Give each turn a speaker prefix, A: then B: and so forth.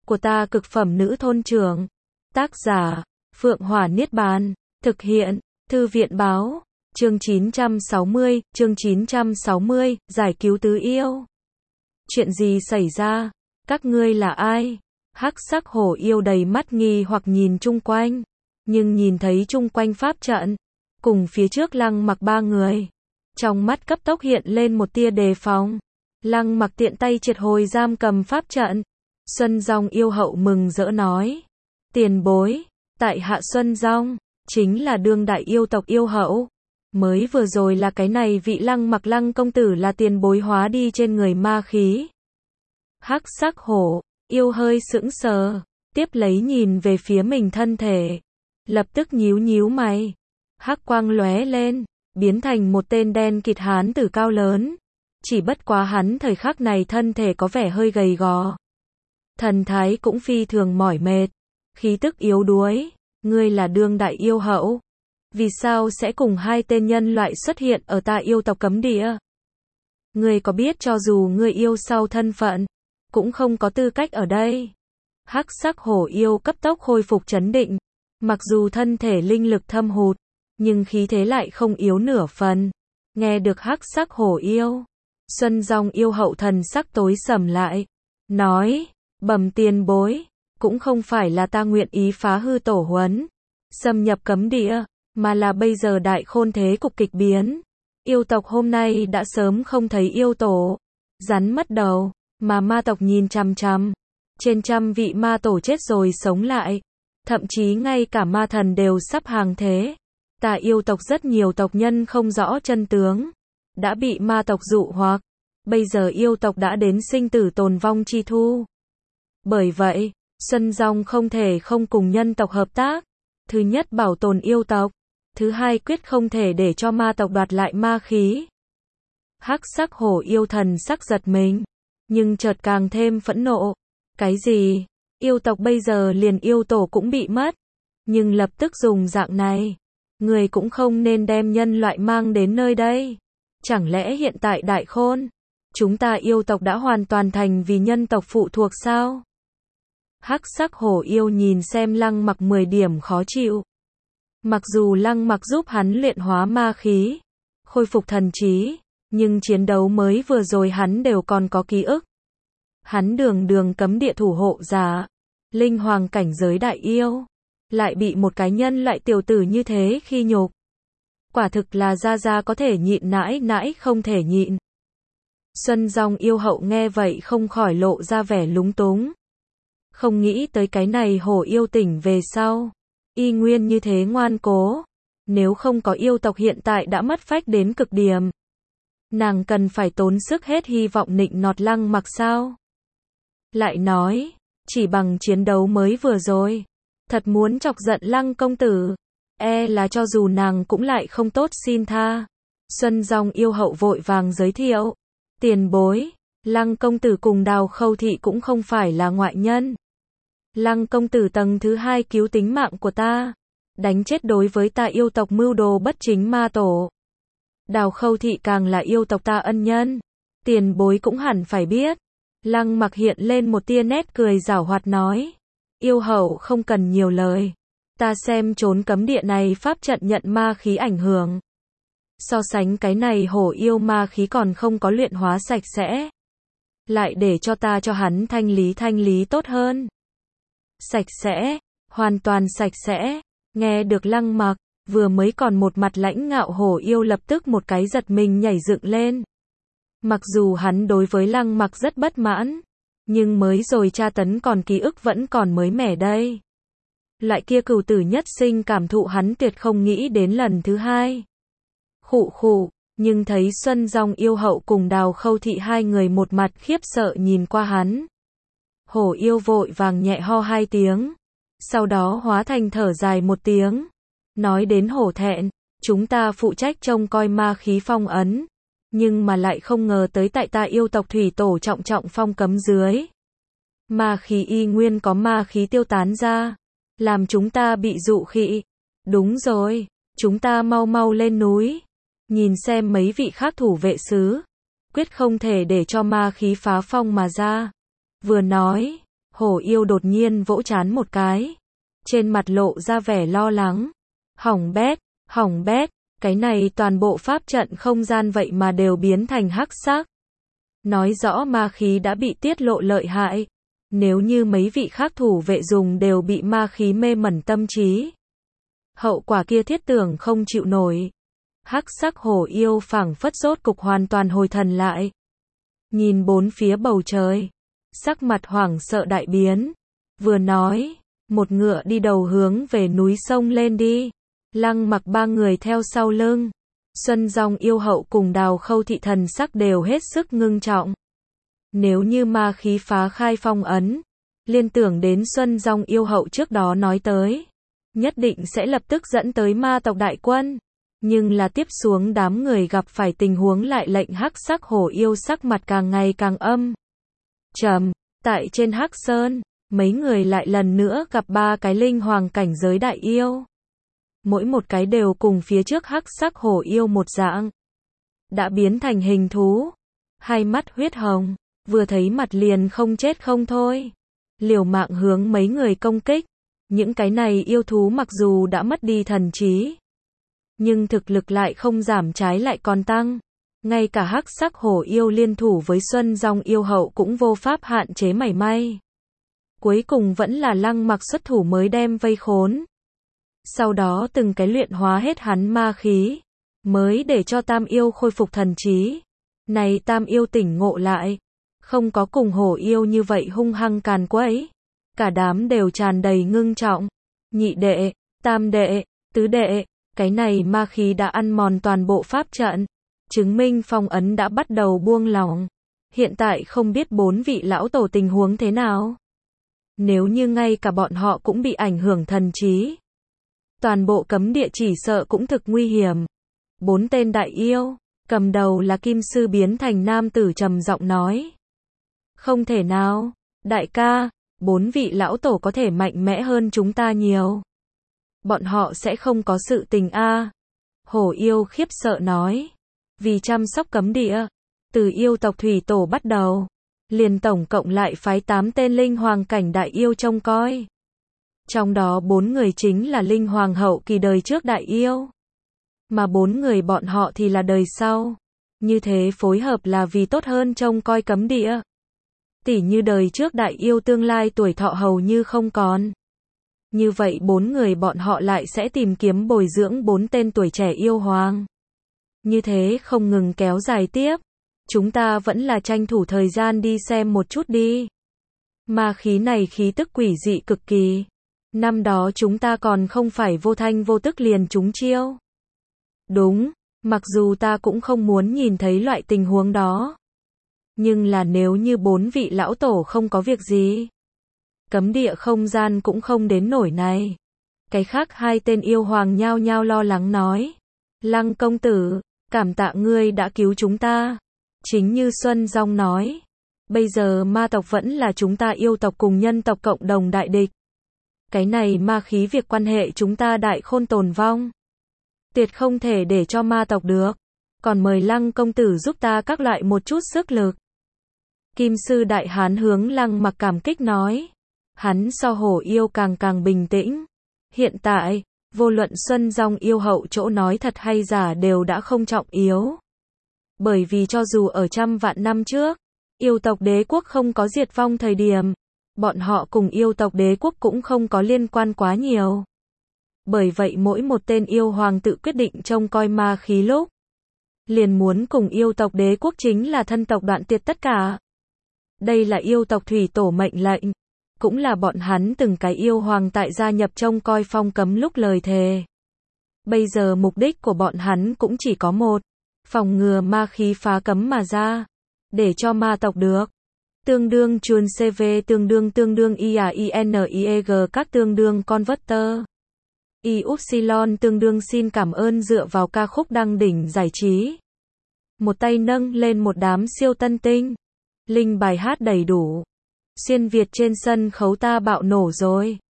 A: của ta cực phẩm nữ thôn trưởng. Tác giả, Phượng Hỏa Niết Bàn. Thực hiện, Thư viện Báo. Chương 960, giải cứu tứ yêu. Chuyện gì xảy ra? Các ngươi là ai? Hắc sắc hổ yêu đầy mắt nghi hoặc nhìn chung quanh, nhưng nhìn thấy chung quanh pháp trận, cùng phía trước Lăng Mặc ba người, trong mắt cấp tốc hiện lên một tia đề phòng. Lăng Mặc tiện tay triệt hồi giam cầm pháp trận. Xuân Dòng yêu hậu mừng rỡ nói: tiền bối, tại hạ Xuân Dòng, chính là đương đại yêu tộc yêu hậu. Mới vừa rồi là cái này vị Lăng Mặc Lăng công tử là tiền bối hóa đi trên người ma khí. Hắc sắc hổ yêu hơi sững sờ, tiếp lấy nhìn về phía mình thân thể, lập tức nhíu nhíu mày. Hắc quang lóe lên, biến thành một tên đen kịt hán tử cao lớn. Chỉ bất quá hắn thời khắc này thân thể có vẻ hơi gầy gò, thần thái cũng phi thường mỏi mệt, khí tức yếu đuối. Ngươi là đương đại yêu hậu, vì sao sẽ cùng hai tên nhân loại xuất hiện ở ta yêu tộc cấm địa? Ngươi có biết cho dù ngươi yêu sau thân phận, cũng không có tư cách ở đây. Hắc sắc hổ yêu cấp tốc khôi phục trấn định, mặc dù thân thể linh lực thâm hụt, nhưng khí thế lại không yếu nửa phần. Nghe được hắc sắc hổ yêu, Xuân Dòng yêu hậu thần sắc tối sầm lại, nói: bẩm tiền bối, cũng không phải là ta nguyện ý phá hư tổ huấn, xâm nhập cấm địa, mà là bây giờ đại khôn thế cục kịch biến. Yêu tộc hôm nay đã sớm không thấy yêu tổ, rắn mất đầu, mà ma tộc nhìn chằm chằm. Trên trăm vị ma tổ chết rồi sống lại, thậm chí ngay cả ma thần đều sắp hàng thế. Ta yêu tộc rất nhiều tộc nhân không rõ chân tướng, đã bị ma tộc dụ hoặc, bây giờ yêu tộc đã đến sinh tử tồn vong chi thu. Bởi vậy, Xuân Dòng không thể không cùng nhân tộc hợp tác. Thứ nhất bảo tồn yêu tộc, thứ hai quyết không thể để cho ma tộc đoạt lại ma khí. Hắc sắc hổ yêu thần sắc giật mình, nhưng chợt càng thêm phẫn nộ. Cái gì? Yêu tộc bây giờ liền yêu tổ cũng bị mất, nhưng lập tức dùng dạng này, người cũng không nên đem nhân loại mang đến nơi đây. Chẳng lẽ hiện tại đại khôn, chúng ta yêu tộc đã hoàn toàn thành vì nhân tộc phụ thuộc sao? Hắc sắc hổ yêu nhìn xem Lăng Mặc 10 điểm khó chịu. Mặc dù Lăng Mặc giúp hắn luyện hóa ma khí, khôi phục thần trí, nhưng chiến đấu mới vừa rồi hắn đều còn có ký ức. Hắn đường cấm địa thủ hộ giả, linh hoàng cảnh giới đại yêu, lại bị một cái nhân loại tiểu tử như thế khi nhục. Quả thực là gia có thể nhịn nãi không thể nhịn. Xuân Dòng yêu hậu nghe vậy không khỏi lộ ra vẻ lúng túng. Không nghĩ tới cái này hổ yêu tỉnh về sau, y nguyên như thế ngoan cố. Nếu không có yêu tộc hiện tại đã mất phách đến cực điểm, nàng cần phải tốn sức hết hy vọng nịnh nọt Lăng Mặc sao? Lại nói, chỉ bằng chiến đấu mới vừa rồi, thật muốn chọc giận Lăng công tử, là cho dù nàng cũng lại không tốt xin tha. Xuân Dòng yêu hậu vội vàng giới thiệu: tiền bối, Lăng công tử cùng Đào Khâu thị cũng không phải là ngoại nhân. Lăng công tử tầng thứ 2 cứu tính mạng của ta, đánh chết đối với ta yêu tộc mưu đồ bất chính ma tổ. Đào Khâu thị càng là yêu tộc ta ân nhân, tiền bối cũng hẳn phải biết. Lăng Mặc hiện lên một tia nét cười giảo hoạt nói: yêu hậu không cần nhiều lời, ta xem trốn cấm địa này pháp trận nhận ma khí ảnh hưởng. So sánh cái này hổ yêu ma khí còn không có luyện hóa sạch sẽ, lại để cho ta cho hắn thanh lý tốt hơn. Sạch sẽ, hoàn toàn sạch sẽ. Nghe được Lăng Mặc, vừa mới còn một mặt lãnh ngạo hổ yêu lập tức một cái giật mình nhảy dựng lên. Mặc dù hắn đối với Lăng Mặc rất bất mãn, nhưng mới rồi tra tấn còn ký ức vẫn còn mới mẻ đây. Loại kia cừu tử nhất sinh cảm thụ hắn tuyệt không nghĩ đến lần thứ hai. Khụ, nhưng thấy Xuân Dòng yêu hậu cùng Đào Khâu thị hai người một mặt khiếp sợ nhìn qua hắn. Hổ yêu vội vàng nhẹ ho 2 tiếng, sau đó hóa thành thở dài 1 tiếng, nói đến hổ thẹn, chúng ta phụ trách trông coi ma khí phong ấn, nhưng mà lại không ngờ tới tại ta yêu tộc thủy tổ trọng phong cấm dưới. Ma khí y nguyên có ma khí tiêu tán ra, làm chúng ta bị dụ khị. Đúng rồi, chúng ta mau lên núi, nhìn xem mấy vị khác thủ vệ sứ, quyết không thể để cho ma khí phá phong mà ra. Vừa nói, Hổ yêu đột nhiên vỗ trán một cái. Trên mặt lộ ra vẻ lo lắng. Hỏng bét, cái này toàn bộ pháp trận không gian vậy mà đều biến thành hắc sắc. Nói rõ ma khí đã bị tiết lộ lợi hại. Nếu như mấy vị khác thủ vệ dùng đều bị ma khí mê mẩn tâm trí, hậu quả kia thiết tưởng không chịu nổi. Hắc sắc hổ yêu phảng phất rốt cục hoàn toàn hồi thần lại. Nhìn bốn phía bầu trời, sắc mặt hoảng sợ đại biến. Vừa nói, một ngựa đi đầu hướng về núi sông lên đi. Lăng Mặc ba người theo sau lưng. Xuân Dòng yêu hậu cùng Đào Khâu thị thần sắc đều hết sức ngưng trọng. Nếu như ma khí phá khai phong ấn, liên tưởng đến Xuân Dòng yêu hậu trước đó nói tới, nhất định sẽ lập tức dẫn tới ma tộc đại quân. Nhưng là tiếp xuống đám người gặp phải tình huống lại lệnh hắc sắc hổ yêu sắc mặt càng ngày càng âm trầm. Tại trên Hắc Sơn, mấy người lại lần nữa gặp ba cái linh hoàng cảnh giới đại yêu. Mỗi một cái đều cùng phía trước hắc sắc hổ yêu một dạng. Đã biến thành hình thú. Hai mắt huyết hồng. Vừa thấy mặt liền không chết không thôi. Liều mạng hướng mấy người công kích. Những cái này yêu thú mặc dù đã mất đi thần trí, nhưng thực lực lại không giảm, trái lại còn tăng. Ngay cả hắc sắc hổ yêu liên thủ với Xuân Dòng yêu hậu cũng vô pháp hạn chế mảy may. Cuối cùng vẫn là Lăng Mặc xuất thủ mới đem vây khốn. Sau đó từng cái luyện hóa hết hắn ma khí, mới để cho Tam yêu khôi phục thần trí. Này Tam yêu tỉnh ngộ lại, không có cùng hổ yêu như vậy hung hăng càn quấy. Cả đám đều tràn đầy ngưng trọng. Nhị đệ, tam đệ, tứ đệ, cái này ma khí đã ăn mòn toàn bộ pháp trận, chứng minh phong ấn đã bắt đầu buông lỏng. Hiện tại không biết bốn vị lão tổ tình huống thế nào. Nếu như ngay cả bọn họ cũng bị ảnh hưởng thần trí, toàn bộ cấm địa chỉ sợ cũng thực nguy hiểm. Bốn tên đại yêu, cầm đầu là Kim Sư biến thành nam tử trầm giọng nói. Không thể nào, đại ca, bốn vị lão tổ có thể mạnh mẽ hơn chúng ta nhiều. Bọn họ sẽ không có sự tình a. Hổ yêu khiếp sợ nói. Vì chăm sóc cấm địa, từ yêu tộc thủy tổ bắt đầu, liền tổng cộng lại phái 8 tên linh hoàng cảnh đại yêu trông coi. Trong đó 4 người chính là linh hoàng hậu kỳ đời trước đại yêu, mà 4 người bọn họ thì là đời sau. Như thế phối hợp là vì tốt hơn trông coi cấm địa. Tỉ như đời trước đại yêu tương lai tuổi thọ hầu như không còn. Như vậy 4 người bọn họ lại sẽ tìm kiếm bồi dưỡng 4 tên tuổi trẻ yêu hoàng. Như thế không ngừng kéo dài tiếp. Chúng ta vẫn là tranh thủ thời gian đi xem một chút đi. Ma khí này khí tức quỷ dị cực kỳ. Năm đó chúng ta còn không phải vô thanh vô tức liền trúng chiêu. Đúng, mặc dù ta cũng không muốn nhìn thấy loại tình huống đó. Nhưng là nếu như 4 vị lão tổ không có việc gì, cấm địa không gian cũng không đến nổi này. Cái khác 2 tên yêu hoàng nhao nhao lo lắng nói. Lăng công tử, cảm tạ ngươi đã cứu chúng ta. Chính như Xuân Dòng nói, bây giờ ma tộc vẫn là chúng ta yêu tộc cùng nhân tộc cộng đồng đại địch. Cái này ma khí việc quan hệ chúng ta đại khôn tồn vong. Tuyệt không thể để cho ma tộc được. Còn mời Lăng công tử giúp ta các loại một chút sức lực. Kim sư đại hán hướng Lăng Mặc cảm kích nói. Hắn so hổ yêu càng bình tĩnh. Hiện tại, vô luận Xuân Dòng yêu hậu chỗ nói thật hay giả đều đã không trọng yếu. Bởi vì cho dù ở trăm vạn năm trước, yêu tộc đế quốc không có diệt vong thời điểm, bọn họ cùng yêu tộc đế quốc cũng không có liên quan quá nhiều. Bởi vậy mỗi một tên yêu hoàng tự quyết định trông coi ma khí lúc, liền muốn cùng yêu tộc đế quốc chính là thân tộc đoạn tuyệt tất cả. Đây là yêu tộc thủy tổ mệnh lệnh, cũng là bọn hắn từng cái yêu hoàng tại gia nhập trông coi phong cấm lúc lời thề. Bây giờ mục đích của bọn hắn cũng chỉ có một, phòng ngừa ma khí phá cấm mà ra, để cho ma tộc được. Tương đương chuồn CV tương đương IAINIEG các tương đương converter. Y-Upsilon tương đương xin cảm ơn dựa vào ca khúc đăng đỉnh giải trí. Một tay nâng lên một đám siêu tân tinh. Linh bài hát đầy đủ. Xuyên Việt trên sân khấu ta bạo nổ rồi.